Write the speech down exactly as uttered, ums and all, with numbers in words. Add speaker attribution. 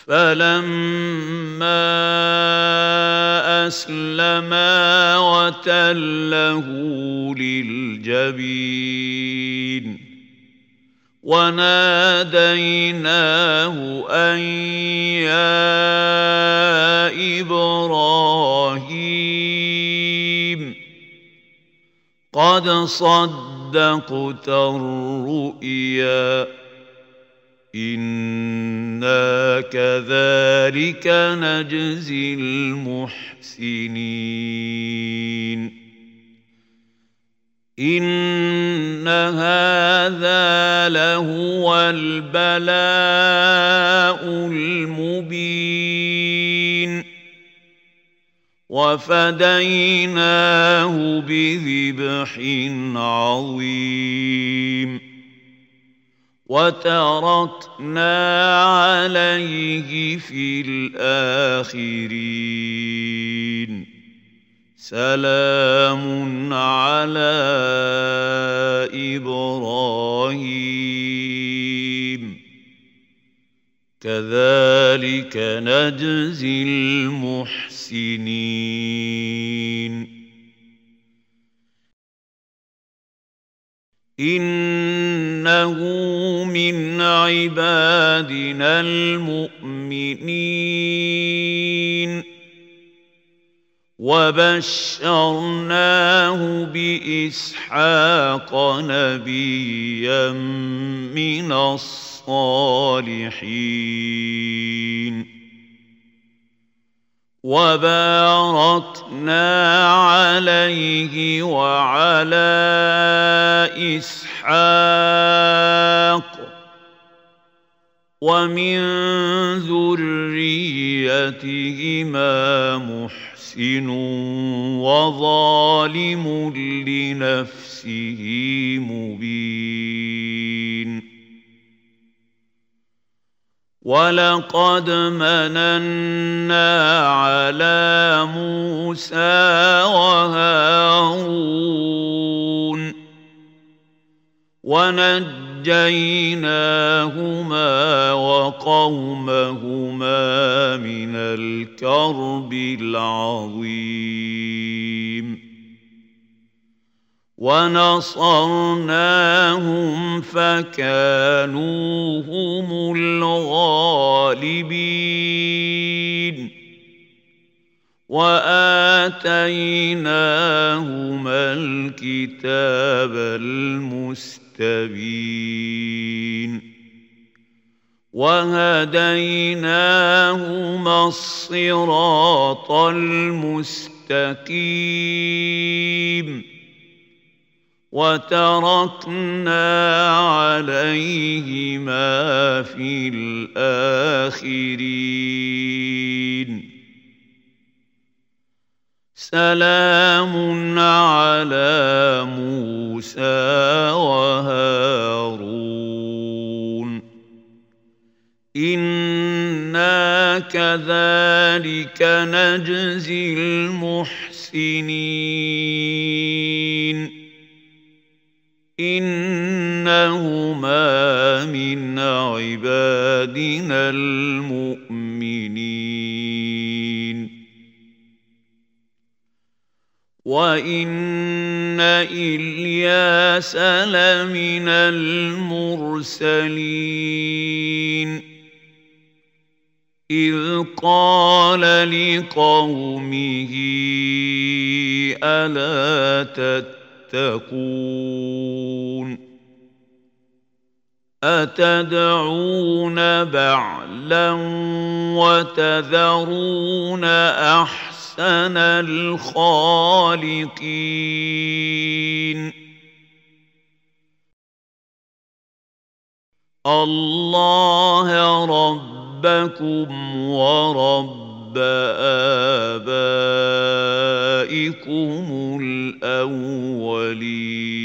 Speaker 1: فلما أسلما وتله للجبين وناديناه أن يا إبراهيم قد صدقت الرؤيا إنا كذلك نجزي المحسنين إن هذا لهو البلاء المبين وفديناه بذبح عظيم وتركنا عليه في الآخرين سلام على إبراهيم كذلك نجزي المحسنين إنه من عبادنا المؤمنين وبشرناه بإسحاق نبيا من الصالحين وباركنا عليه وعلى إسحاق ومن ذريتهما محسن وظالم لنفسه مبين ولقد مننا على موسى وهارون ونجيناهما وقومهما من الكرب العظيم ونصرناهم فكانوا هم الغالبين وآتيناهما الكتاب المستبين وهديناهما الصراط المستقيم وتركنا عليهما في الآخرين سلام على موسى وهارون إنا كذلك نجزي المحسنين إنهما من عبادنا المؤمنين وإن إلياس لمن المرسلين إذ قال لقومه ألا تتقون أتدعون بعلا وتذرون أحسن أحسن الخالقين الله ربكم ورب آبائكم الأولين